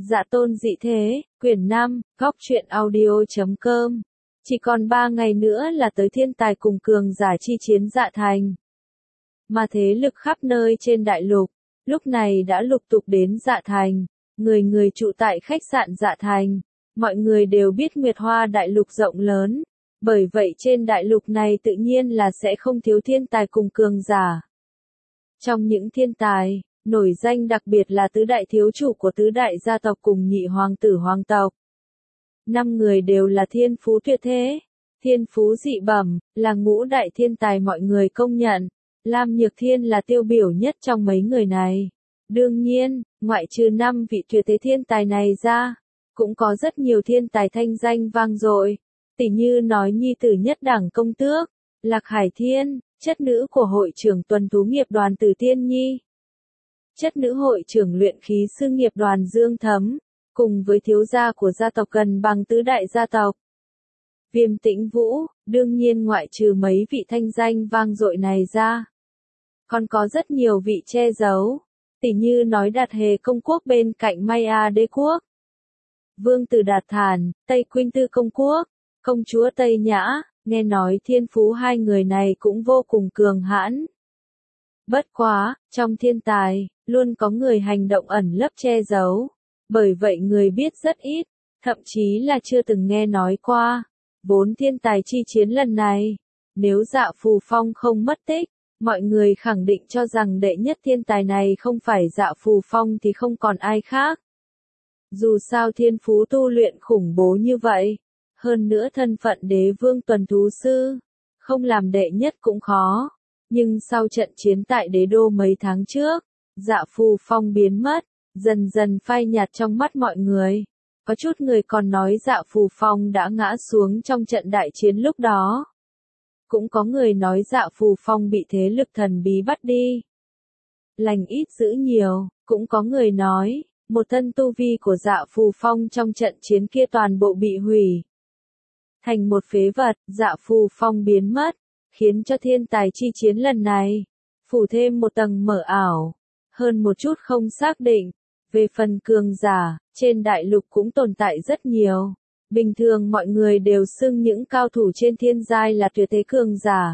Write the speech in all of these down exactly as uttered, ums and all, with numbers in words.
Dạ tôn dị thế, quyển năm, góc truyện audio chấm com. Chỉ còn ba ngày nữa là tới thiên tài cùng cường giả chi chiến Dạ Thành. Mà thế lực khắp nơi trên đại lục, lúc này đã lục tục đến Dạ Thành, người người trụ tại khách sạn Dạ Thành. Mọi người đều biết Nguyệt Hoa đại lục rộng lớn, bởi vậy trên đại lục này tự nhiên là sẽ không thiếu thiên tài cùng cường giả. Trong những thiên tài, nổi danh đặc biệt là tứ đại thiếu chủ của tứ đại gia tộc cùng nhị hoàng tử hoàng tộc. Năm người đều là thiên phú tuyệt thế, thiên phú dị bẩm, là ngũ đại thiên tài mọi người công nhận. Lam Nhược Thiên là tiêu biểu nhất trong mấy người này. Đương nhiên, ngoại trừ năm vị tuyệt thế thiên tài này ra, cũng có rất nhiều thiên tài thanh danh vang dội, tỉ như nói nhi tử nhất đẳng công tước, Lạc Hải Thiên, chất nữ của hội trưởng tuần thú nghiệp đoàn Từ Tiên Nhi, chất nữ hội trưởng luyện khí sư nghiệp đoàn Dương Thấm, cùng với thiếu gia của gia tộc gần bằng tứ đại gia tộc. Viêm Tĩnh Vũ, đương nhiên ngoại trừ mấy vị thanh danh vang dội này ra, còn có rất nhiều vị che giấu, tỉ như nói Đạt Hề công quốc bên cạnh Maya đế quốc, Vương tử Đạt Thản, Tây Quynh Tư công quốc, công chúa Tây Nhã, nghe nói thiên phú hai người này cũng vô cùng cường hãn. Bất quá, trong thiên tài, luôn có người hành động ẩn lấp che giấu, bởi vậy người biết rất ít, thậm chí là chưa từng nghe nói qua. Vốn thiên tài chi chiến lần này, nếu Dạ Phù Phong không mất tích, mọi người khẳng định cho rằng đệ nhất thiên tài này không phải Dạ Phù Phong thì không còn ai khác. Dù sao thiên phú tu luyện khủng bố như vậy, hơn nữa thân phận đế vương tuần thú sư, không làm đệ nhất cũng khó. Nhưng sau trận chiến tại đế đô mấy tháng trước, Dạ Phù Phong biến mất, dần dần phai nhạt trong mắt mọi người. Có chút người còn nói Dạ Phù Phong đã ngã xuống trong trận đại chiến lúc đó. Cũng có người nói Dạ Phù Phong bị thế lực thần bí bắt đi. Lành ít giữ nhiều, cũng có người nói, một thân tu vi của Dạ Phù Phong trong trận chiến kia toàn bộ bị hủy thành một phế vật. Dạ Phù Phong biến mất, khiến cho thiên tài chi chiến lần này phủ thêm một tầng mờ ảo, hơn một chút không xác định. Về phần cường giả, trên đại lục cũng tồn tại rất nhiều. Bình thường mọi người đều xưng những cao thủ trên thiên giai là tuyệt thế cường giả.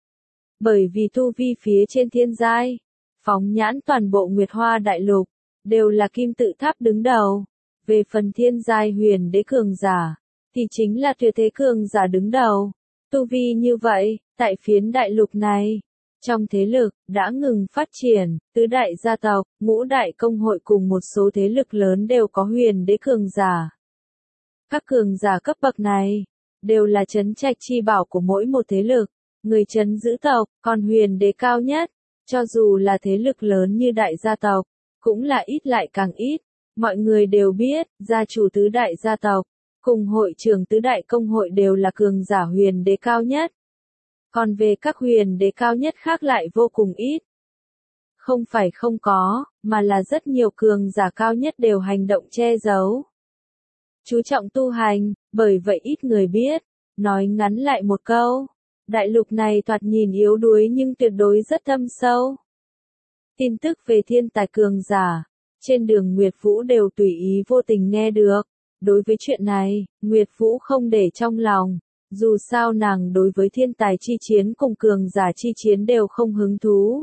Bởi vì tu vi phía trên thiên giai, phóng nhãn toàn bộ Nguyệt Hoa đại lục, đều là kim tự tháp đứng đầu. Về phần thiên giai huyền đế cường giả, thì chính là tuyệt thế cường giả đứng đầu. Tu vi như vậy, tại phiến đại lục này, trong thế lực, đã ngừng phát triển, tứ đại gia tộc, ngũ đại công hội cùng một số thế lực lớn đều có huyền đế cường giả. Các cường giả cấp bậc này, đều là trấn trạch chi bảo của mỗi một thế lực, người trấn giữ tộc, còn huyền đế cao nhất, cho dù là thế lực lớn như đại gia tộc, cũng là ít lại càng ít. Mọi người đều biết, gia chủ tứ đại gia tộc, cùng hội trưởng tứ đại công hội đều là cường giả huyền đế cao nhất. Còn về các huyền đế cao nhất khác lại vô cùng ít. Không phải không có, mà là rất nhiều cường giả cao nhất đều hành động che giấu, chú trọng tu hành, bởi vậy ít người biết. Nói ngắn lại một câu, đại lục này thoạt nhìn yếu đuối nhưng tuyệt đối rất thâm sâu. Tin tức về thiên tài cường giả, trên đường Nguyệt Vũ đều tùy ý vô tình nghe được. Đối với chuyện này, Nguyệt Vũ không để trong lòng. Dù sao nàng đối với thiên tài chi chiến cùng cường giả chi chiến đều không hứng thú.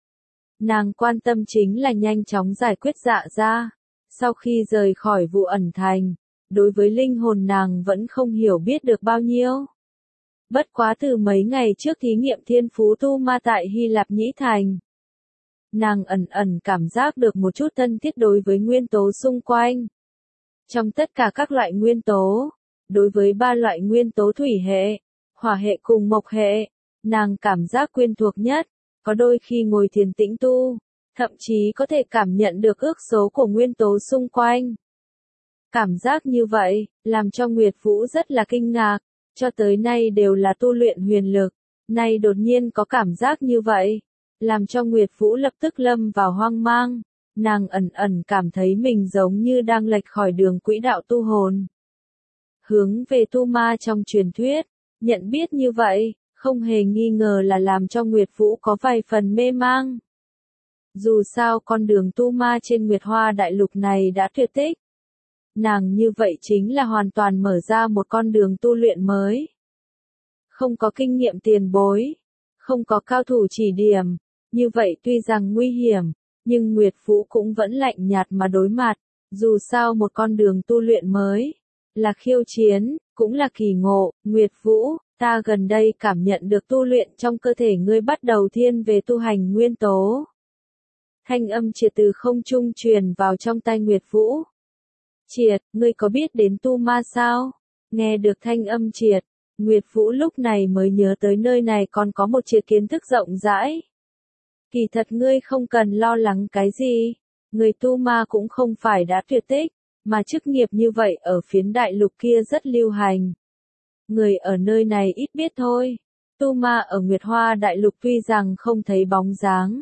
Nàng quan tâm chính là nhanh chóng giải quyết Dạ gia. Sau khi rời khỏi Vụ Ẩn Thành, đối với linh hồn nàng vẫn không hiểu biết được bao nhiêu. Bất quá từ mấy ngày trước thí nghiệm thiên phú tu ma tại Hy Lạp Nhĩ Thành, nàng ẩn ẩn cảm giác được một chút thân thiết đối với nguyên tố xung quanh. Trong tất cả các loại nguyên tố, đối với ba loại nguyên tố thủy hệ, hỏa hệ cùng mộc hệ, nàng cảm giác quen thuộc nhất. Có đôi khi ngồi thiền tĩnh tu, thậm chí có thể cảm nhận được ước số của nguyên tố xung quanh. Cảm giác như vậy, làm cho Nguyệt Vũ rất là kinh ngạc, cho tới nay đều là tu luyện huyền lực, nay đột nhiên có cảm giác như vậy, làm cho Nguyệt Vũ lập tức lâm vào hoang mang. Nàng ẩn ẩn cảm thấy mình giống như đang lệch khỏi đường quỹ đạo tu hồn, hướng về tu ma trong truyền thuyết. Nhận biết như vậy, không hề nghi ngờ là làm cho Nguyệt Vũ có vài phần mê mang. Dù sao con đường tu ma trên Nguyệt Hoa đại lục này đã tuyệt tích, nàng như vậy chính là hoàn toàn mở ra một con đường tu luyện mới. Không có kinh nghiệm tiền bối, không có cao thủ chỉ điểm, như vậy tuy rằng nguy hiểm, nhưng Nguyệt Vũ cũng vẫn lạnh nhạt mà đối mặt, dù sao một con đường tu luyện mới, là khiêu chiến, cũng là kỳ ngộ. Nguyệt Vũ, ta gần đây cảm nhận được tu luyện trong cơ thể ngươi bắt đầu thiên về tu hành nguyên tố. Thanh âm triệt từ không trung truyền vào trong tai Nguyệt Vũ. Triệt, ngươi có biết đến tu ma sao? Nghe được thanh âm triệt, Nguyệt Vũ lúc này mới nhớ tới nơi này còn có một triệt kiến thức rộng rãi. Kỳ thật ngươi không cần lo lắng cái gì, người tu ma cũng không phải đã tuyệt tích, mà chức nghiệp như vậy ở phiến đại lục kia rất lưu hành. Người ở nơi này ít biết thôi, tu ma ở Nguyệt Hoa đại lục tuy rằng không thấy bóng dáng,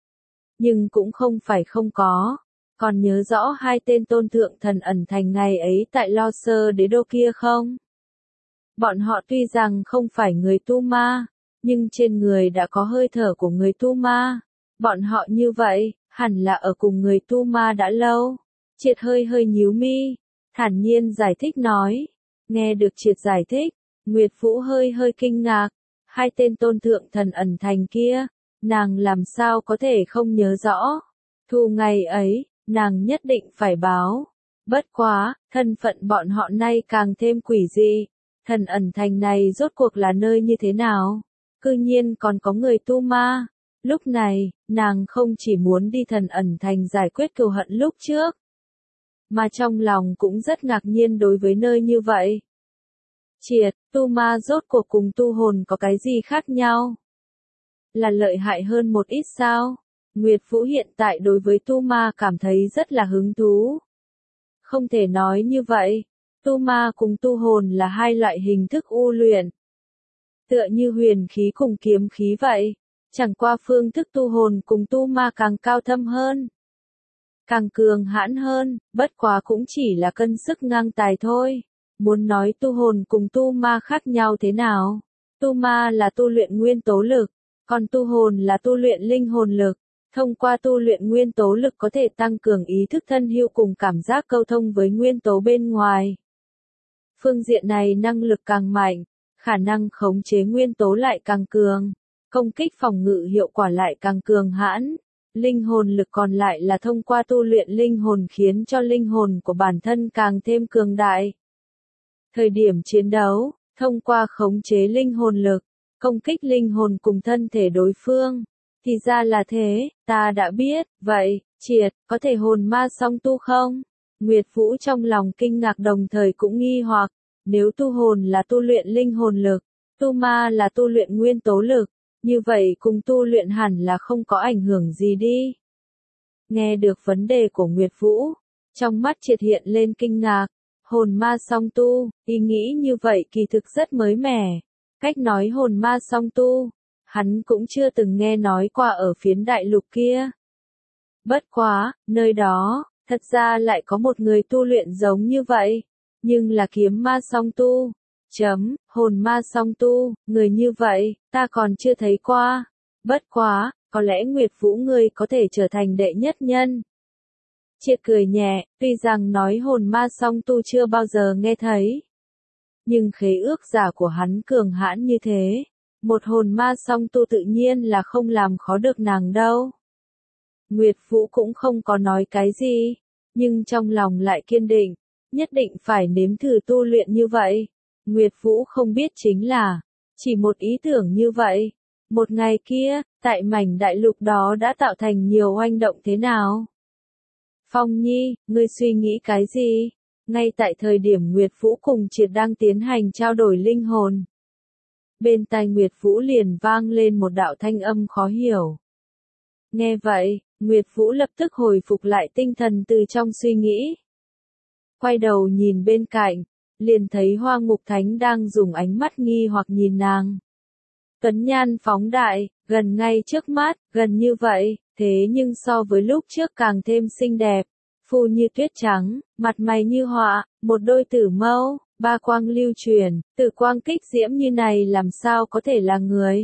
nhưng cũng không phải không có. Còn nhớ rõ hai tên tôn thượng thần ẩn thành ngày ấy tại Lo Sơ đế đô kia không? Bọn họ tuy rằng không phải người tu ma, nhưng trên người đã có hơi thở của người tu ma. Bọn họ như vậy, hẳn là ở cùng người tu ma đã lâu. Triệt hơi hơi nhíu mi, thản nhiên giải thích nói. Nghe được Triệt giải thích, Nguyệt Vũ hơi hơi kinh ngạc. Hai tên tôn thượng thần ẩn thành kia, nàng làm sao có thể không nhớ rõ. Thu ngày ấy, nàng nhất định phải báo. Bất quá, thân phận bọn họ nay càng thêm quỷ dị. Thần ẩn thành này rốt cuộc là nơi như thế nào? Cư nhiên còn có người tu ma. Lúc này, nàng không chỉ muốn đi thần ẩn thành giải quyết cừu hận lúc trước, mà trong lòng cũng rất ngạc nhiên đối với nơi như vậy. Triệt, tu ma rốt cuộc cùng tu hồn có cái gì khác nhau? Là lợi hại hơn một ít sao? Nguyệt Vũ hiện tại đối với tu ma cảm thấy rất là hứng thú. Không thể nói như vậy, tu ma cùng tu hồn là hai loại hình thức u luyện. Tựa như huyền khí cùng kiếm khí vậy, chẳng qua phương thức tu hồn cùng tu ma càng cao thâm hơn, càng cường hãn hơn, bất quá cũng chỉ là cân sức ngang tài thôi. Muốn nói tu hồn cùng tu ma khác nhau thế nào? Tu ma là tu luyện nguyên tố lực, còn tu hồn là tu luyện linh hồn lực. Thông qua tu luyện nguyên tố lực có thể tăng cường ý thức thân hữu cùng cảm giác câu thông với nguyên tố bên ngoài. Phương diện này năng lực càng mạnh, khả năng khống chế nguyên tố lại càng cường, công kích phòng ngự hiệu quả lại càng cường hãn. Linh hồn lực còn lại là thông qua tu luyện linh hồn khiến cho linh hồn của bản thân càng thêm cường đại. Thời điểm chiến đấu, thông qua khống chế linh hồn lực, công kích linh hồn cùng thân thể đối phương. Thì ra là thế, ta đã biết, vậy, Triệt, có thể hồn ma song tu không? Nguyệt Vũ trong lòng kinh ngạc đồng thời cũng nghi hoặc, nếu tu hồn là tu luyện linh hồn lực, tu ma là tu luyện nguyên tố lực, như vậy cùng tu luyện hẳn là không có ảnh hưởng gì đi. Nghe được vấn đề của Nguyệt Vũ, trong mắt Triệt hiện lên kinh ngạc, hồn ma song tu, ý nghĩ như vậy kỳ thực rất mới mẻ, cách nói hồn ma song tu. Hắn cũng chưa từng nghe nói qua ở phiến đại lục kia. Bất quá, nơi đó, thật ra lại có một người tu luyện giống như vậy, nhưng là kiếm ma song tu. Chấm, hồn ma song tu, người như vậy, ta còn chưa thấy qua. Bất quá, có lẽ Nguyệt Vũ ngươi có thể trở thành đệ nhất nhân. Triệt cười nhẹ, tuy rằng nói hồn ma song tu chưa bao giờ nghe thấy, nhưng khế ước giả của hắn cường hãn như thế. Một hồn ma song tu tự nhiên là không làm khó được nàng đâu. Nguyệt Vũ cũng không có nói cái gì, nhưng trong lòng lại kiên định, nhất định phải nếm thử tu luyện như vậy. Nguyệt Vũ không biết chính là, chỉ một ý tưởng như vậy, một ngày kia, tại mảnh đại lục đó đã tạo thành nhiều oanh động thế nào. Phong Nhi, ngươi suy nghĩ cái gì? Ngay tại thời điểm Nguyệt Vũ cùng Triệt đang tiến hành trao đổi linh hồn, bên tai Nguyệt Vũ liền vang lên một đạo thanh âm khó hiểu. Nghe vậy, Nguyệt Vũ lập tức hồi phục lại tinh thần từ trong suy nghĩ. Quay đầu nhìn bên cạnh, liền thấy Hoa Ngục Thánh đang dùng ánh mắt nghi hoặc nhìn nàng. Tuấn nhan phóng đại, gần ngay trước mắt, gần như vậy, thế nhưng so với lúc trước càng thêm xinh đẹp. Phu như tuyết trắng, mặt mày như họa, một đôi tử mâu, ba quang lưu truyền, tử quang kích diễm như này làm sao có thể là người.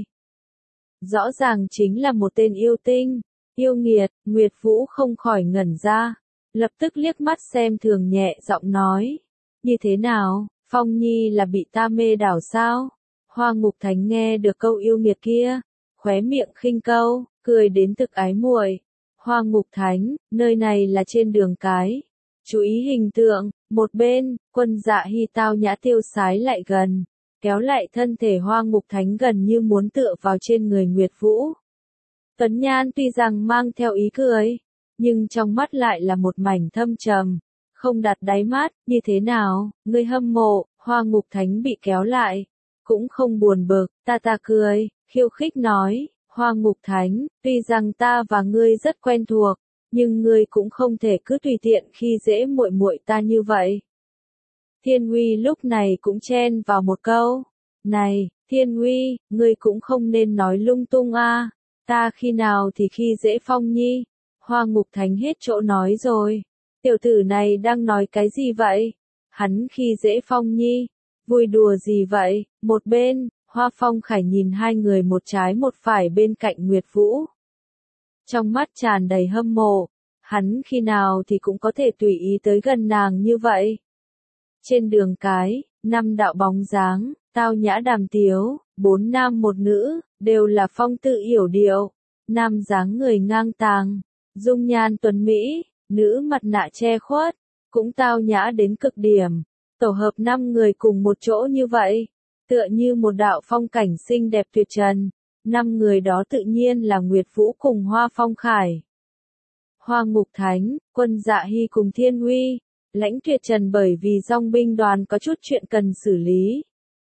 Rõ ràng chính là một tên yêu tinh, yêu nghiệt. Nguyệt Vũ không khỏi ngẩn ra. lập tức liếc mắt xem thường nhẹ giọng nói. Như thế nào, Phong Nhi là bị ta mê đảo sao? Hoa Ngục Thánh nghe được câu yêu nghiệt kia, khóe miệng khinh câu, cười đến thực ái muội. Hoa Ngục Thánh, nơi này là trên đường cái. Chú ý hình tượng, một bên, Quân Dạ Hy tao nhã tiêu sái lại gần, kéo lại thân thể Hoa Ngục Thánh gần như muốn tựa vào trên người Nguyệt Vũ. Tuấn Nhan tuy rằng mang theo ý cười, nhưng trong mắt lại là một mảnh thâm trầm, không đặt đáy mắt. Như thế nào, ngươi hâm mộ? Hoa Ngục Thánh bị kéo lại, cũng không buồn bực, ta ta cười, khiêu khích nói, Hoa Ngục Thánh, tuy rằng ta và ngươi rất quen thuộc, nhưng ngươi cũng không thể cứ tùy tiện khi dễ muội muội ta như vậy. Thiên Uy lúc này cũng chen vào một câu, này, Thiên Uy, ngươi cũng không nên nói lung tung a, ta khi nào thì khi dễ Phong Nhi? Hoa Ngục Thánh hết chỗ nói rồi, tiểu tử này đang nói cái gì vậy? Hắn khi dễ Phong Nhi, vui đùa gì vậy? Một bên, Hoa Phong Khải nhìn hai người một trái một phải bên cạnh Nguyệt Vũ. Trong mắt tràn đầy hâm mộ, hắn khi nào thì cũng có thể tùy ý tới gần nàng như vậy. Trên đường cái, năm đạo bóng dáng, tao nhã đàm tiếu, bốn nam một nữ, đều là phong tự yểu điệu. Nam dáng người ngang tàng, dung nhan tuấn mỹ, nữ mặt nạ che khuất, cũng tao nhã đến cực điểm. Tổ hợp năm người cùng một chỗ như vậy, tựa như một đạo phong cảnh xinh đẹp tuyệt trần. Năm người đó tự nhiên là Nguyệt Vũ cùng Hoa Phong Khải, Hoa Ngục Thánh, Quân Dạ Hy cùng Thiên Uy, Lãnh Tuyệt Trần bởi vì dòng binh đoàn có chút chuyện cần xử lý,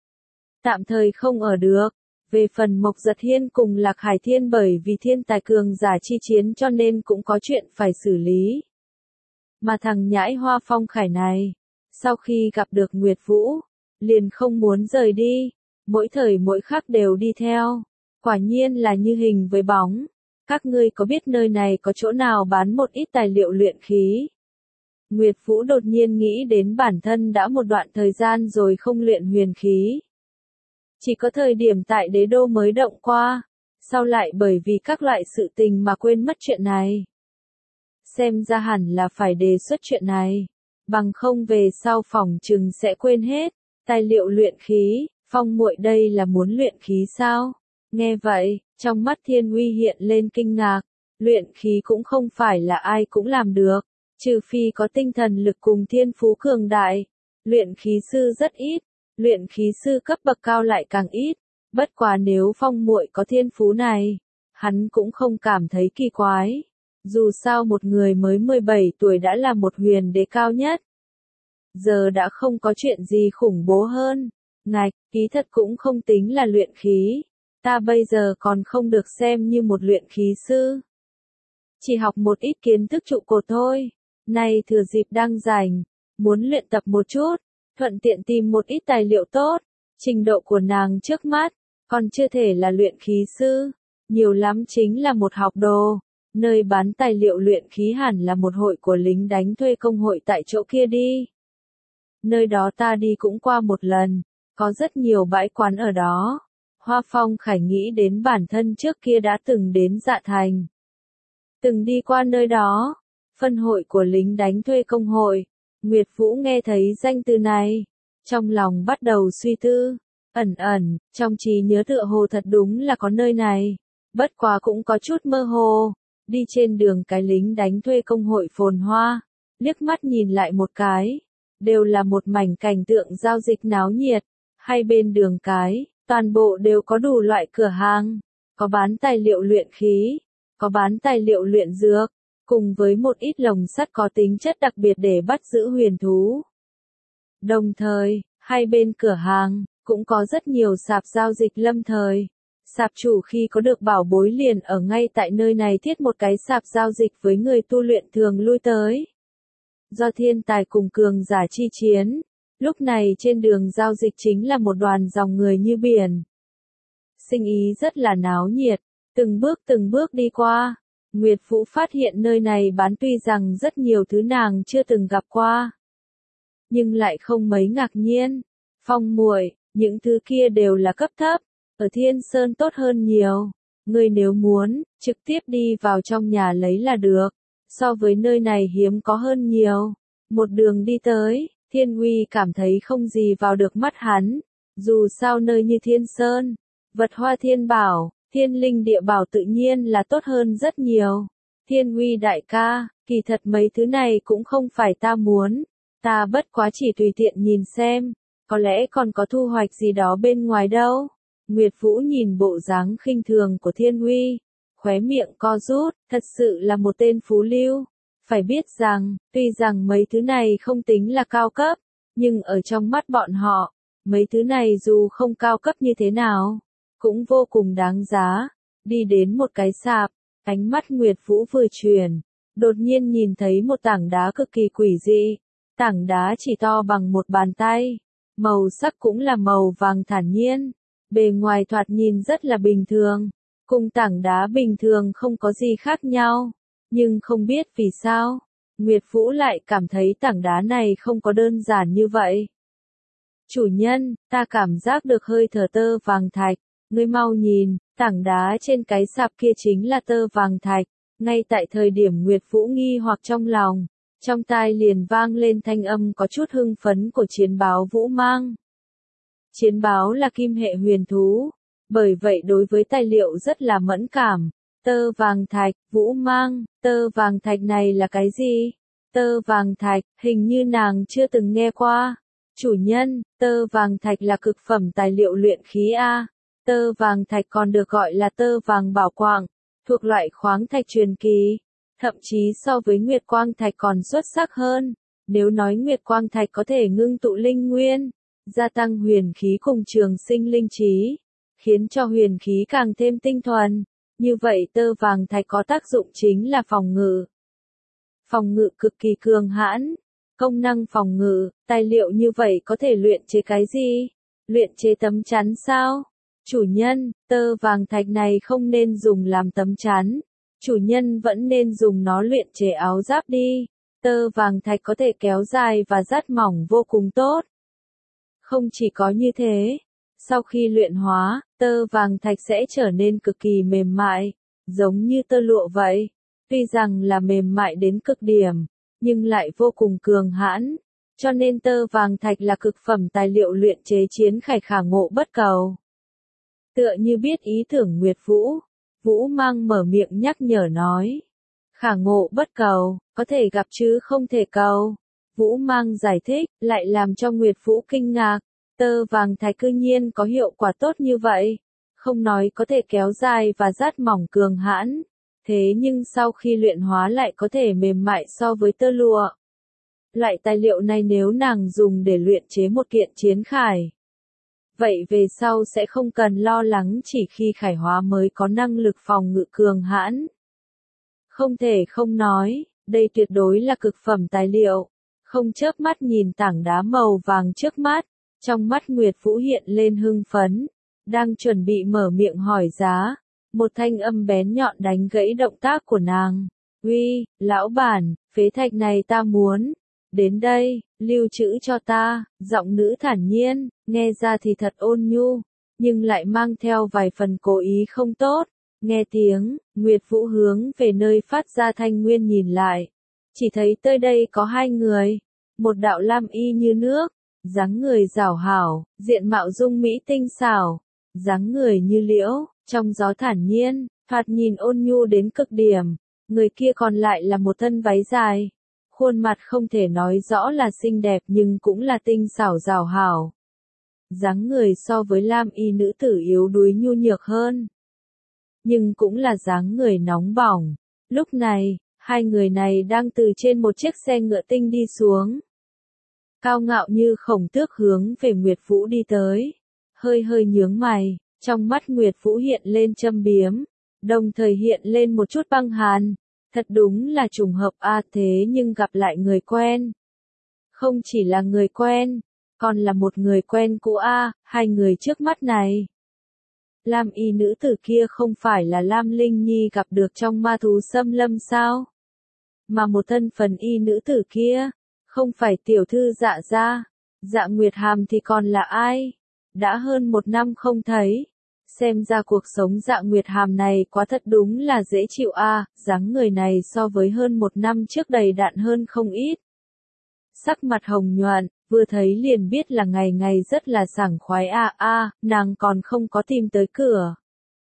tạm thời không ở được. Về phần Mộc Giật Hiên cùng Lạc Hải Thiên bởi vì thiên tài cường giả chi chiến cho nên cũng có chuyện phải xử lý. Mà thằng nhãi Hoa Phong Khải này, sau khi gặp được Nguyệt Vũ, liền không muốn rời đi, mỗi thời mỗi khắc đều đi theo, quả nhiên là như hình với bóng. Các ngươi có biết nơi này có chỗ nào bán một ít tài liệu luyện khí? Nguyệt Vũ đột nhiên nghĩ đến bản thân đã một đoạn thời gian rồi không luyện huyền khí. Chỉ có thời điểm tại đế đô mới động qua, sau lại bởi vì các loại sự tình mà quên mất chuyện này. Xem ra hẳn là phải đề xuất chuyện này, bằng không về sau phỏng chừng sẽ quên hết. Tài liệu luyện khí, Phong muội đây là muốn luyện khí sao? Nghe vậy, trong mắt Thiên Uy hiện lên kinh ngạc, luyện khí cũng không phải là ai cũng làm được, trừ phi có tinh thần lực cùng thiên phú cường đại. Luyện khí sư rất ít, luyện khí sư cấp bậc cao lại càng ít, bất quá nếu Phong muội có thiên phú này, hắn cũng không cảm thấy kỳ quái. Dù sao một người mới mười bảy tuổi đã là một huyền đế cao nhất. Giờ đã không có chuyện gì khủng bố hơn. Ngạch, kỳ thật cũng không tính là luyện khí. Ta bây giờ còn không được xem như một luyện khí sư. Chỉ học một ít kiến thức trụ cột thôi. Nay thừa dịp đang rảnh, muốn luyện tập một chút, thuận tiện tìm một ít tài liệu tốt. Trình độ của nàng trước mắt, còn chưa thể là luyện khí sư. Nhiều lắm chính là một học đồ. Nơi bán tài liệu luyện khí hẳn là một hội của lính đánh thuê công hội tại chỗ kia đi. Nơi đó ta đi cũng qua một lần, có rất nhiều bãi quán ở đó. Hoa Phong Khải nghĩ đến bản thân trước kia đã từng đến Dạ Thành, từng đi qua nơi đó, phân hội của lính đánh thuê công hội. Nguyệt Vũ nghe thấy danh từ này, trong lòng bắt đầu suy tư, ẩn ẩn, trong trí nhớ tựa hồ thật đúng là có nơi này, bất quá cũng có chút mơ hồ. Đi trên đường cái lính đánh thuê công hội phồn hoa, liếc mắt nhìn lại một cái, đều là một mảnh cảnh tượng giao dịch náo nhiệt. Hai bên đường cái, toàn bộ đều có đủ loại cửa hàng, có bán tài liệu luyện khí, có bán tài liệu luyện dược, cùng với một ít lồng sắt có tính chất đặc biệt để bắt giữ huyền thú. Đồng thời, hai bên cửa hàng, cũng có rất nhiều sạp giao dịch lâm thời. Sạp chủ khi có được bảo bối liền ở ngay tại nơi này thiết một cái sạp giao dịch với người tu luyện thường lui tới. Do thiên tài cùng cường giả chi chiến, lúc này trên đường giao dịch chính là một đoàn dòng người như biển. Sinh ý rất là náo nhiệt, từng bước từng bước đi qua. Nguyệt Vũ phát hiện nơi này bán tuy rằng rất nhiều thứ nàng chưa từng gặp qua, nhưng lại không mấy ngạc nhiên. Phong muội, những thứ kia đều là cấp thấp. Ở Thiên Sơn tốt hơn nhiều, ngươi nếu muốn, trực tiếp đi vào trong nhà lấy là được. so với nơi này hiếm có hơn nhiều. Một đường đi tới, Thiên Uy cảm thấy không gì vào được mắt hắn, dù sao nơi như Thiên Sơn, vật hoa thiên bảo, thiên linh địa bảo tự nhiên là tốt hơn rất nhiều. Thiên Uy đại ca, kỳ thật mấy thứ này cũng không phải ta muốn, ta bất quá chỉ tùy tiện nhìn xem, có lẽ còn có thu hoạch gì đó bên ngoài đâu. Nguyệt Vũ nhìn bộ dáng khinh thường của Thiên Uy, khóe miệng co rút, thật sự là một tên phú lưu. Phải biết rằng, tuy rằng mấy thứ này không tính là cao cấp, nhưng ở trong mắt bọn họ, mấy thứ này dù không cao cấp như thế nào, cũng vô cùng đáng giá. Đi đến một cái sạp, ánh mắt Nguyệt Vũ vừa chuyển, đột nhiên nhìn thấy một tảng đá cực kỳ quỷ dị. Tảng đá chỉ to bằng một bàn tay, màu sắc cũng là màu vàng thản nhiên, bề ngoài thoạt nhìn rất là bình thường, cùng tảng đá bình thường không có gì khác nhau, nhưng không biết vì sao, Nguyệt Vũ lại cảm thấy tảng đá này không có đơn giản như vậy. Chủ nhân, ta cảm giác được hơi thở tơ vàng thạch, ngươi mau nhìn, tảng đá trên cái sạp kia chính là tơ vàng thạch. Ngay tại thời điểm Nguyệt Vũ nghi hoặc trong lòng, trong tai liền vang lên thanh âm có chút hưng phấn của chiến báo Vũ Mang. Chiến báo là kim hệ huyền thú, bởi vậy đối với tài liệu rất là mẫn cảm. Tơ vàng thạch, Vũ Mang, tơ vàng thạch này là cái gì? Tơ vàng thạch, hình như nàng chưa từng nghe qua. Chủ nhân, tơ vàng thạch là cực phẩm tài liệu luyện khí A. Tơ vàng thạch còn được gọi là tơ vàng bảo quạng, thuộc loại khoáng thạch truyền kỳ, thậm chí so với Nguyệt Quang Thạch còn xuất sắc hơn. Nếu nói Nguyệt Quang Thạch có thể ngưng tụ linh nguyên, gia tăng huyền khí cùng trường sinh linh trí, khiến cho huyền khí càng thêm tinh thuần, như vậy tơ vàng thạch có tác dụng chính là phòng ngự. Phòng ngự cực kỳ cường hãn, công năng phòng ngự, tài liệu như vậy có thể luyện chế cái gì? Luyện chế tấm chắn sao? Chủ nhân, tơ vàng thạch này không nên dùng làm tấm chắn, chủ nhân vẫn nên dùng nó luyện chế áo giáp đi. Tơ vàng thạch có thể kéo dài và dát mỏng vô cùng tốt. Không chỉ có như thế, sau khi luyện hóa, tơ vàng thạch sẽ trở nên cực kỳ mềm mại, giống như tơ lụa vậy. Tuy rằng là mềm mại đến cực điểm, nhưng lại vô cùng cường hãn, cho nên tơ vàng thạch là cực phẩm tài liệu luyện chế chiến khải khả ngộ bất cầu. Tựa như biết ý tưởng Nguyệt Vũ, Vũ Mang mở miệng nhắc nhở nói. Khả ngộ bất cầu, có thể gặp chứ không thể cầu. Vũ Mang giải thích, lại làm cho Nguyệt Vũ kinh ngạc. Tơ vàng thạch cư nhiên có hiệu quả tốt như vậy. Không nói có thể kéo dài và dát mỏng cường hãn. Thế nhưng sau khi luyện hóa lại có thể mềm mại so với tơ lụa. Loại tài liệu này nếu nàng dùng để luyện chế một kiện chiến khải, vậy về sau sẽ không cần lo lắng chỉ khi khải hóa mới có năng lực phòng ngự cường hãn. Không thể không nói, đây tuyệt đối là cực phẩm tài liệu. Không chớp mắt nhìn tảng đá màu vàng trước mắt, trong mắt Nguyệt Vũ hiện lên hưng phấn, đang chuẩn bị mở miệng hỏi giá, một thanh âm bén nhọn đánh gãy động tác của nàng. Uy, lão bản, phế thạch này ta muốn. Đến đây, lưu trữ cho ta. Giọng nữ thản nhiên, nghe ra thì thật ôn nhu, nhưng lại mang theo vài phần cố ý không tốt. Nghe tiếng, Nguyệt Vũ hướng về nơi phát ra thanh nguyên nhìn lại. Chỉ thấy tới đây có hai người. Một đạo lam y như nước, dáng người rảo hảo, diện mạo dung mỹ tinh xảo, dáng người như liễu, trong gió thản nhiên, thoạt nhìn ôn nhu đến cực điểm. Người kia còn lại là một thân váy dài. Khuôn mặt không thể nói rõ là xinh đẹp nhưng cũng là tinh xảo rảo hảo. Dáng người so với lam y nữ tử yếu đuối nhu nhược hơn, nhưng cũng là dáng người nóng bỏng. Lúc này, hai người này đang từ trên một chiếc xe ngựa tinh đi xuống. Cao ngạo như khổng tước hướng về Nguyệt Vũ đi tới. Hơi hơi nhướng mày, trong mắt Nguyệt Vũ hiện lên châm biếm, đồng thời hiện lên một chút băng hàn. Thật đúng là trùng hợp a thế nhưng gặp lại người quen. Không chỉ là người quen, còn là một người quen cũ a, hai người trước mắt này. Lam y nữ tử kia không phải là Lam Linh Nhi gặp được trong ma thú xâm lâm sao? Mà một thân phần y nữ tử kia, không phải tiểu thư Dạ gia, Dạ Nguyệt Hàm thì còn là ai? Đã hơn một năm không thấy. Xem ra cuộc sống Dạ Nguyệt Hàm này quá thật đúng là dễ chịu a, dáng người này so với hơn một năm trước đầy đặn hơn không ít. Sắc mặt hồng nhuận, vừa thấy liền biết là ngày ngày rất là sảng khoái a a, nàng còn không có tìm tới cửa.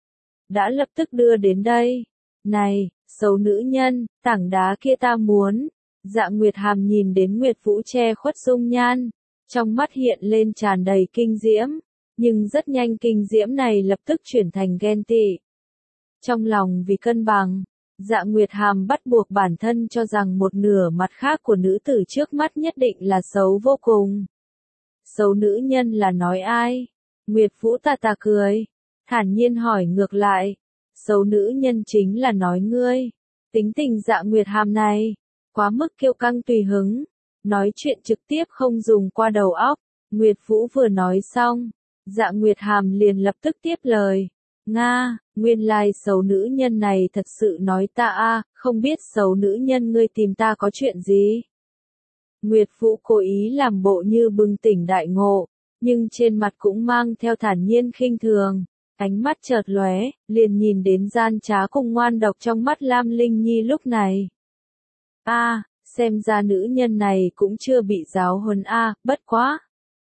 Đã lập tức đưa đến đây. Này, xấu nữ nhân, tảng đá kia ta muốn. Dạ Nguyệt Hàm nhìn đến Nguyệt Vũ che khuất dung nhan, trong mắt hiện lên tràn đầy kinh diễm, nhưng rất nhanh kinh diễm này lập tức chuyển thành ghen tị. Trong lòng vì cân bằng, Dạ Nguyệt Hàm bắt buộc bản thân cho rằng một nửa mặt khác của nữ tử trước mắt nhất định là xấu vô cùng. Xấu nữ nhân là nói ai? Nguyệt Vũ tà tà cười, thản nhiên hỏi ngược lại. Xấu nữ nhân chính là nói ngươi. Tính tình Dạ Nguyệt Hàm này, quá mức kiêu căng tùy hứng, nói chuyện trực tiếp không dùng qua đầu óc. Nguyệt Vũ vừa nói xong, Dạ Nguyệt Hàm liền lập tức tiếp lời. Nga, nguyên lai xấu nữ nhân này thật sự nói ta a, không biết xấu nữ nhân ngươi tìm ta có chuyện gì? Nguyệt Vũ cố ý làm bộ như bừng tỉnh đại ngộ, nhưng trên mặt cũng mang theo thản nhiên khinh thường, ánh mắt chợt lóe, liền nhìn đến gian trá cùng ngoan độc trong mắt Lam Linh Nhi lúc này. A, xem ra nữ nhân này cũng chưa bị giáo huấn a, bất quá.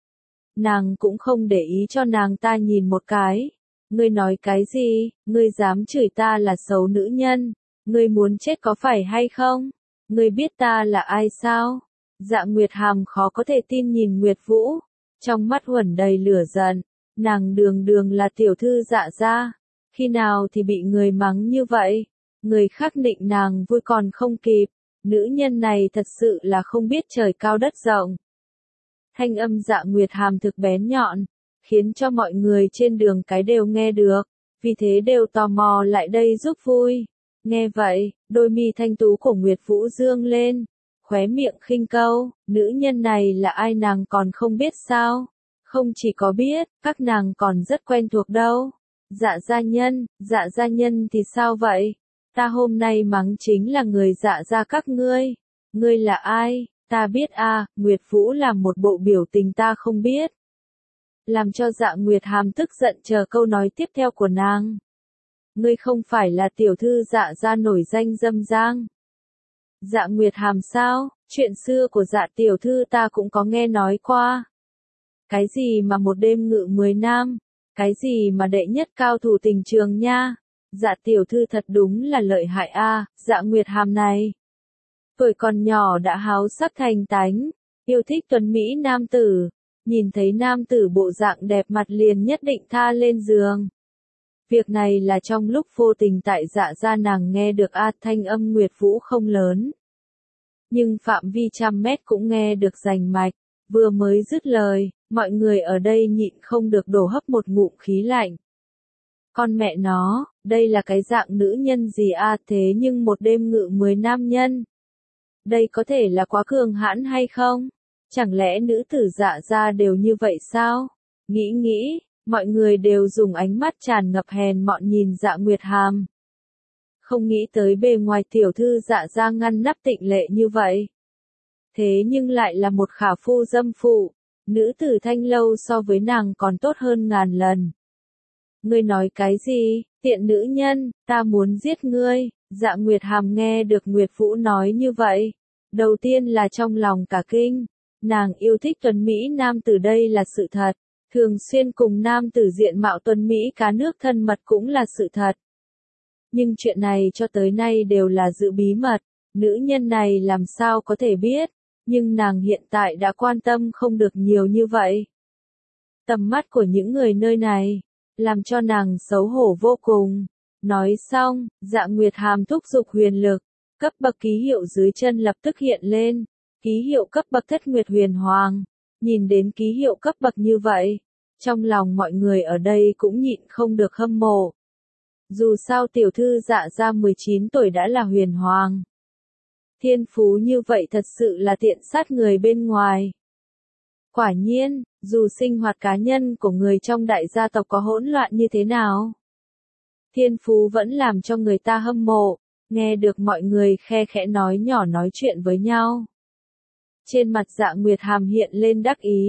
Nàng cũng không để ý cho nàng ta nhìn một cái. Ngươi nói cái gì, ngươi dám chửi ta là xấu nữ nhân, ngươi muốn chết có phải hay không? Ngươi biết ta là ai sao? Dạ Nguyệt Hàm khó có thể tin nhìn Nguyệt Vũ, trong mắt huẩn đầy lửa giận, nàng đường đường là tiểu thư Dạ gia, khi nào thì bị người mắng như vậy, người khác định nàng vui còn không kịp, nữ nhân này thật sự là không biết trời cao đất rộng. Thanh âm Dạ Nguyệt Hàm thực bén nhọn, khiến cho mọi người trên đường cái đều nghe được, vì thế đều tò mò lại đây giúp vui. Nghe vậy, đôi mi thanh tú của Nguyệt Vũ dương lên, khóe miệng khinh câu, nữ nhân này là ai nàng còn không biết sao? Không chỉ có biết, các nàng còn rất quen thuộc đâu. Dạ gia nhân, dạ gia nhân thì sao vậy? Ta hôm nay mắng chính là người dạ gia các ngươi. Ngươi là ai? Ta biết a, à, Nguyệt Vũ làm một bộ biểu tình ta không biết. Làm cho Dạ Nguyệt Hàm tức giận chờ câu nói tiếp theo của nàng. Ngươi không phải là tiểu thư Dạ gia nổi danh dâm giang. Dạ Nguyệt Hàm sao, chuyện xưa của Dạ tiểu thư ta cũng có nghe nói qua. Cái gì mà một đêm ngự mười nam, cái gì mà đệ nhất cao thủ tình trường nha. Dạ tiểu thư thật đúng là lợi hại a, à, Dạ Nguyệt Hàm này. Tuổi còn nhỏ đã háo sắc thành tánh, yêu thích tuấn mỹ nam tử, nhìn thấy nam tử bộ dạng đẹp mặt liền nhất định tha lên giường. Việc này là trong lúc vô tình tại Dạ gia nàng nghe được a, thanh âm Nguyệt Vũ không lớn. Nhưng phạm vi trăm mét cũng nghe được rành mạch, vừa mới dứt lời, mọi người ở đây nhịn không được đổ hấp một ngụm khí lạnh. Con mẹ nó, đây là cái dạng nữ nhân gì a, à, thế nhưng một đêm ngự mười nam nhân. Đây có thể là quá cường hãn hay không? Chẳng lẽ nữ tử Dạ gia đều như vậy sao? Nghĩ nghĩ, mọi người đều dùng ánh mắt tràn ngập hèn mọn nhìn Dạ Nguyệt Hàm. Không nghĩ tới bề ngoài tiểu thư Dạ gia ngăn nắp tịnh lệ như vậy. Thế nhưng lại là một khả phu dâm phụ, nữ tử Thanh Lâu so với nàng còn tốt hơn ngàn lần. Ngươi nói cái gì, tiện nữ nhân, ta muốn giết ngươi. Dạ Nguyệt Hàm nghe được Nguyệt Vũ nói như vậy. Đầu tiên là trong lòng cả kinh, nàng yêu thích tuấn Mỹ nam tử đây là sự thật. Thường xuyên cùng nam tử diện mạo tuấn Mỹ cá nước thân mật cũng là sự thật. Nhưng chuyện này cho tới nay đều là giữ bí mật, nữ nhân này làm sao có thể biết, nhưng nàng hiện tại đã quan tâm không được nhiều như vậy. Tầm mắt của những người nơi này, làm cho nàng xấu hổ vô cùng. Nói xong, Dạ Nguyệt Hàm thúc giục huyền lực, cấp bậc ký hiệu dưới chân lập tức hiện lên, ký hiệu cấp bậc Thất Nguyệt Huyền Hoàng. Nhìn đến ký hiệu cấp bậc như vậy, trong lòng mọi người ở đây cũng nhịn không được hâm mộ. Dù sao tiểu thư Dạ gia mười chín tuổi đã là huyền hoàng. Thiên phú như vậy thật sự là tiện sát người bên ngoài. Quả nhiên, dù sinh hoạt cá nhân của người trong đại gia tộc có hỗn loạn như thế nào, thiên phú vẫn làm cho người ta hâm mộ, nghe được mọi người khe khẽ nói nhỏ nói chuyện với nhau. Trên mặt Dạ Nguyệt Hàm hiện lên đắc ý,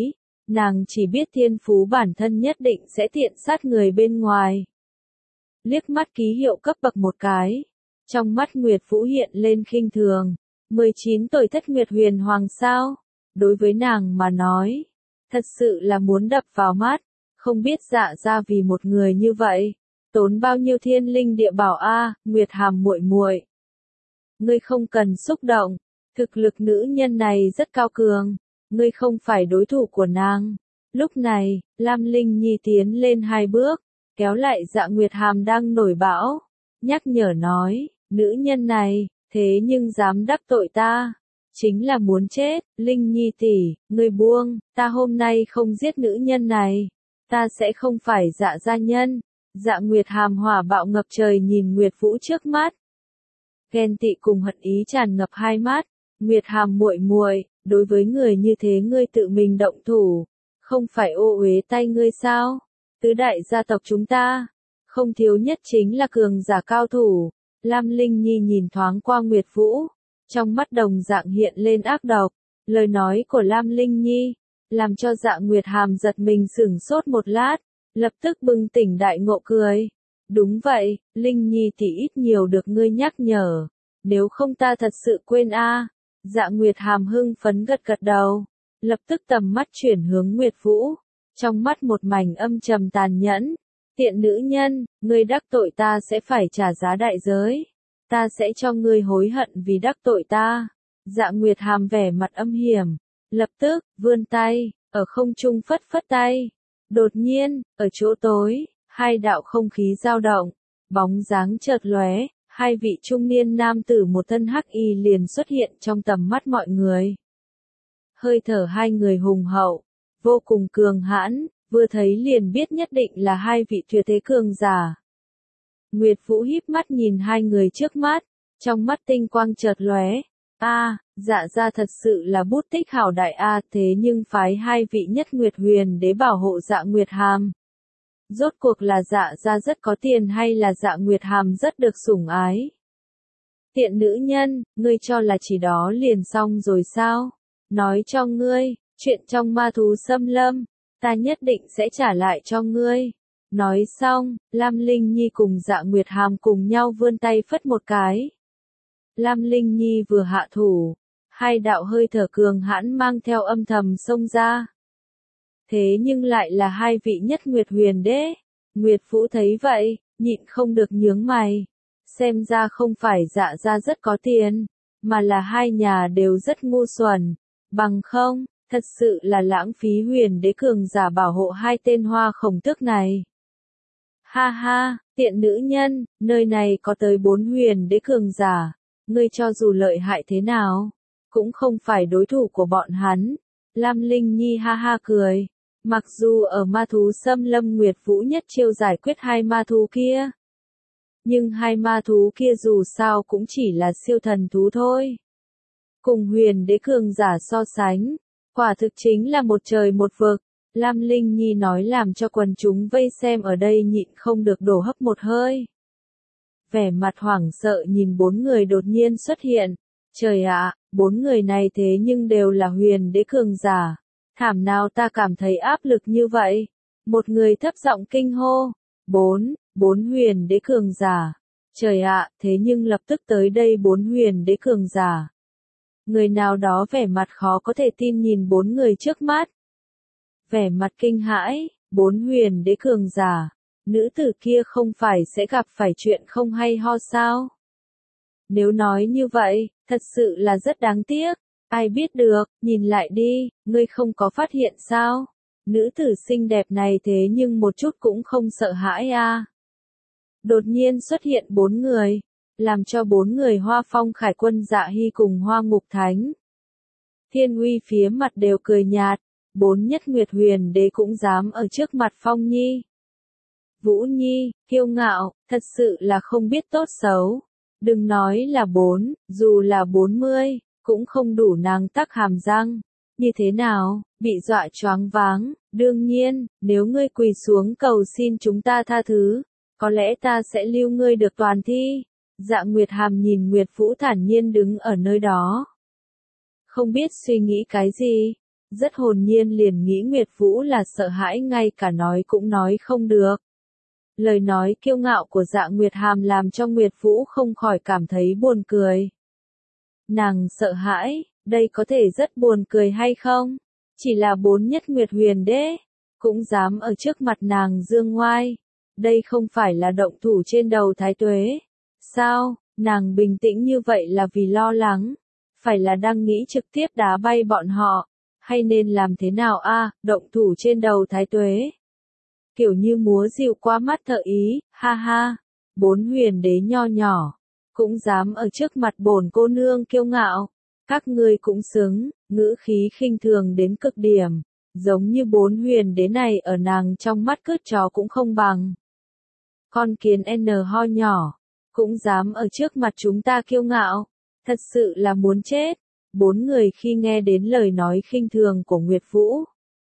Nàng chỉ biết thiên phú bản thân nhất định sẽ tiện sát người bên ngoài. Liếc mắt ký hiệu cấp bậc một cái. Trong mắt Nguyệt Vũ hiện lên khinh thường. mười chín tuổi Thất Nguyệt Huyền Hoàng sao? Đối với nàng mà nói. Thật sự là muốn đập vào mắt. Không biết Dạ ra vì một người như vậy. Tốn bao nhiêu thiên linh địa bảo a, Nguyệt Hàm muội muội. Ngươi không cần xúc động. Thực lực nữ nhân này rất cao cường. Ngươi không phải đối thủ của nàng. Lúc này, Lam Linh Nhi tiến lên hai bước, kéo lại Dạ Nguyệt Hàm đang nổi bão, nhắc nhở nói, nữ nhân này, thế nhưng dám đắc tội ta, chính là muốn chết. Linh Nhi tỷ, ngươi buông, ta hôm nay không giết nữ nhân này, ta sẽ không phải Dạ gia nhân. Dạ Nguyệt Hàm hỏa bạo ngập trời nhìn Nguyệt Vũ trước mắt. Ghen tị cùng hận ý tràn ngập hai mắt. Nguyệt Hàm muội muội, đối với người như thế ngươi tự mình động thủ, không phải ô uế tay ngươi sao? Tứ đại gia tộc chúng ta, không thiếu nhất chính là cường giả cao thủ. Lam Linh Nhi nhìn thoáng qua Nguyệt Vũ, trong mắt đồng dạng hiện lên ác độc. Lời nói của Lam Linh Nhi, làm cho Dạ Nguyệt Hàm giật mình sửng sốt một lát, lập tức bừng tỉnh đại ngộ cười. Đúng vậy, Linh Nhi tỷ ít nhiều được ngươi nhắc nhở, nếu không ta thật sự quên a. Dạ Nguyệt Hàm hưng phấn gật gật đầu, lập tức tầm mắt chuyển hướng Nguyệt Vũ, trong mắt một mảnh âm trầm tàn nhẫn. Tiện nữ nhân, ngươi đắc tội ta sẽ phải trả giá đại giới, ta sẽ cho ngươi hối hận vì đắc tội ta. Dạ Nguyệt Hàm vẻ mặt âm hiểm, lập tức vươn tay, ở không trung phất phất tay. Đột nhiên, ở chỗ tối, hai đạo không khí dao động, bóng dáng chợt lóe. Hai vị trung niên nam tử một thân hắc y liền xuất hiện trong tầm mắt mọi người. Hơi thở hai người hùng hậu, vô cùng cường hãn, vừa thấy liền biết nhất định là hai vị tuyệt thế cường giả. Nguyệt Vũ híp mắt nhìn hai người trước mắt, trong mắt tinh quang chợt lóe. A, Dạ gia thật sự là bút tích hảo đại a, thế nhưng phái hai vị nhất Nguyệt Huyền đế bảo hộ Dạ Nguyệt Hàm. Rốt cuộc là Dạ gia rất có tiền hay là Dạ Nguyệt Hàm rất được sủng ái? Tiện nữ nhân, ngươi cho là chỉ đó liền xong rồi sao? Nói cho ngươi, chuyện trong ma thú xâm lâm, ta nhất định sẽ trả lại cho ngươi. Nói xong, Lam Linh Nhi cùng Dạ Nguyệt Hàm cùng nhau vươn tay phất một cái. Lam Linh Nhi vừa hạ thủ, hai đạo hơi thở cường hãn mang theo âm thầm xông ra. Thế nhưng lại là hai vị nhất Nguyệt Huyền đế. Nguyệt Vũ thấy vậy, nhịn không được nhướng mày. Xem ra không phải Dạ gia rất có tiền, mà là hai nhà đều rất ngu xuẩn. Bằng không, thật sự là lãng phí huyền đế cường giả bảo hộ hai tên hoa khổng tước này. Ha ha, tiện nữ nhân, nơi này có tới bốn huyền đế cường giả. Ngươi cho dù lợi hại thế nào, cũng không phải đối thủ của bọn hắn. Lam Linh Nhi ha ha cười. Mặc dù ở ma thú xâm lâm Nguyệt Vũ nhất chiêu giải quyết hai ma thú kia, nhưng hai ma thú kia dù sao cũng chỉ là siêu thần thú thôi. Cùng huyền đế cường giả so sánh, quả thực chính là một trời một vực. Lam Linh Nhi nói làm cho quần chúng vây xem ở đây nhịn không được đổ hấp một hơi. Vẻ mặt hoảng sợ nhìn bốn người đột nhiên xuất hiện. Trời ạ, bốn người này thế nhưng đều là huyền đế cường giả. Thảm nào ta cảm thấy áp lực như vậy. Một người thấp giọng kinh hô. Bốn, bốn huyền đế cường giả. Trời ạ, thế nhưng lập tức tới đây bốn huyền đế cường giả. Người nào đó vẻ mặt khó có thể tin nhìn bốn người trước mắt. Vẻ mặt kinh hãi, bốn huyền đế cường giả. Nữ tử kia không phải sẽ gặp phải chuyện không hay ho sao? Nếu nói như vậy, thật sự là rất đáng tiếc. Ai biết được, nhìn lại đi, ngươi không có phát hiện sao? Nữ tử xinh đẹp này thế nhưng một chút cũng không sợ hãi a. Đột nhiên xuất hiện bốn người, làm cho bốn người Hoa Phong Khải Quân Dạ Hy cùng Hoa Ngục Thánh Thiên Uy phía mặt đều cười nhạt, bốn nhất Nguyệt Huyền đế cũng dám ở trước mặt Phong Nhi. Vũ Nhi, kiêu ngạo, thật sự là không biết tốt xấu. Đừng nói là bốn, dù là bốn mươi, cũng không đủ nàng tắc hàm răng. Như thế nào, bị dọa choáng váng, đương nhiên, nếu ngươi quỳ xuống cầu xin chúng ta tha thứ, có lẽ ta sẽ lưu ngươi được toàn thi. Dạ Nguyệt Hàm nhìn Nguyệt Vũ thản nhiên đứng ở nơi đó. Không biết suy nghĩ cái gì, rất hồn nhiên liền nghĩ Nguyệt Vũ là sợ hãi ngay cả nói cũng nói không được. Lời nói kiêu ngạo của Dạ Nguyệt Hàm làm cho Nguyệt Vũ không khỏi cảm thấy buồn cười. Nàng sợ hãi, đây có thể rất buồn cười hay không? Chỉ là bốn nhất Nguyệt Huyền Đế, cũng dám ở trước mặt nàng dương ngoai. Đây không phải là động thủ trên đầu Thái Tuế. Sao, nàng bình tĩnh như vậy là vì lo lắng? Phải là đang nghĩ trực tiếp đá bay bọn họ? Hay nên làm thế nào a, động thủ trên đầu Thái Tuế? Kiểu như múa dịu qua mắt thợ ý, ha ha. Bốn huyền đế nho nhỏ, cũng dám ở trước mặt bổn cô nương kiêu ngạo. Các ngươi cũng xứng, ngữ khí khinh thường đến cực điểm. Giống như bốn huyền đế này ở nàng trong mắt cướp chó cũng không bằng. Con kiến N ho nhỏ, cũng dám ở trước mặt chúng ta kiêu ngạo. Thật sự là muốn chết. Bốn người khi nghe đến lời nói khinh thường của Nguyệt Vũ,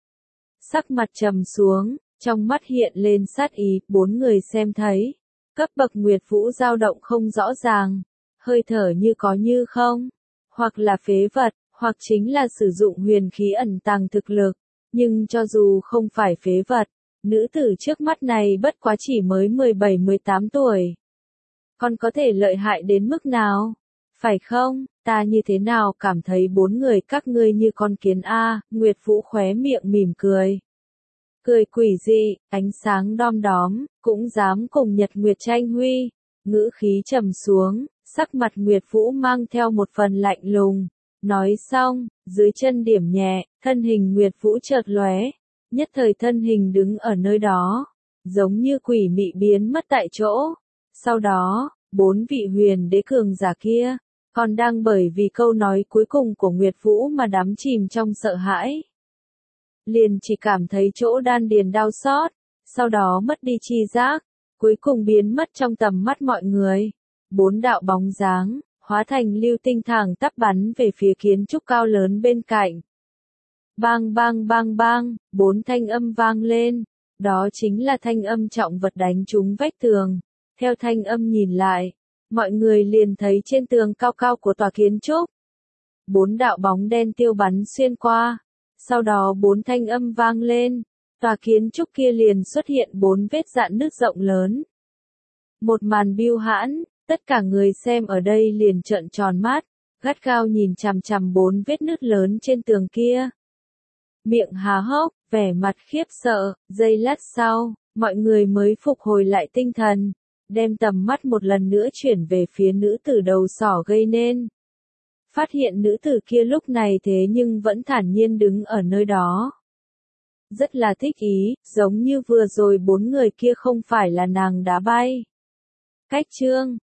sắc mặt trầm xuống, trong mắt hiện lên sát ý. Bốn người xem thấy, cấp bậc Nguyệt Vũ dao động không rõ ràng, hơi thở như có như không, hoặc là phế vật, hoặc chính là sử dụng huyền khí ẩn tàng thực lực. Nhưng cho dù không phải phế vật, nữ tử trước mắt này bất quá chỉ mới mười bảy mười tám tuổi. Còn có thể lợi hại đến mức nào? Phải không? Ta như thế nào cảm thấy bốn người các ngươi như con kiến a? Nguyệt Vũ khóe miệng mỉm cười. Cười quỷ dị, ánh sáng đom đóm, cũng dám cùng Nhật Nguyệt tranh huy. Ngữ khí trầm xuống, sắc mặt Nguyệt Vũ mang theo một phần lạnh lùng. Nói xong, dưới chân điểm nhẹ, thân hình Nguyệt Vũ chợt lóe, nhất thời thân hình đứng ở nơi đó, giống như quỷ mị biến mất tại chỗ. Sau đó, bốn vị huyền đế cường giả kia, còn đang bởi vì câu nói cuối cùng của Nguyệt Vũ mà đắm chìm trong sợ hãi. Liền chỉ cảm thấy chỗ đan điền đau xót, sau đó mất đi chi giác, cuối cùng biến mất trong tầm mắt mọi người. Bốn đạo bóng dáng, hóa thành lưu tinh thẳng tắp bắn về phía kiến trúc cao lớn bên cạnh. Bang bang bang bang, bốn thanh âm vang lên, đó chính là thanh âm trọng vật đánh trúng vách tường. Theo thanh âm nhìn lại, mọi người liền thấy trên tường cao cao của tòa kiến trúc, bốn đạo bóng đen tiêu bắn xuyên qua. Sau đó bốn thanh âm vang lên, tòa kiến trúc kia liền xuất hiện bốn vết rạn nứt rộng lớn. Một màn bưu hãn, tất cả người xem ở đây liền trợn tròn mắt, gắt gao nhìn chằm chằm bốn vết nứt lớn trên tường kia. Miệng há hốc, vẻ mặt khiếp sợ, giây lát sau, mọi người mới phục hồi lại tinh thần, đem tầm mắt một lần nữa chuyển về phía nữ tử đầu sỏ gây nên. Phát hiện nữ tử kia lúc này thế nhưng vẫn thản nhiên đứng ở nơi đó. Rất là thích ý, giống như vừa rồi bốn người kia không phải là nàng đá bay. Cách chương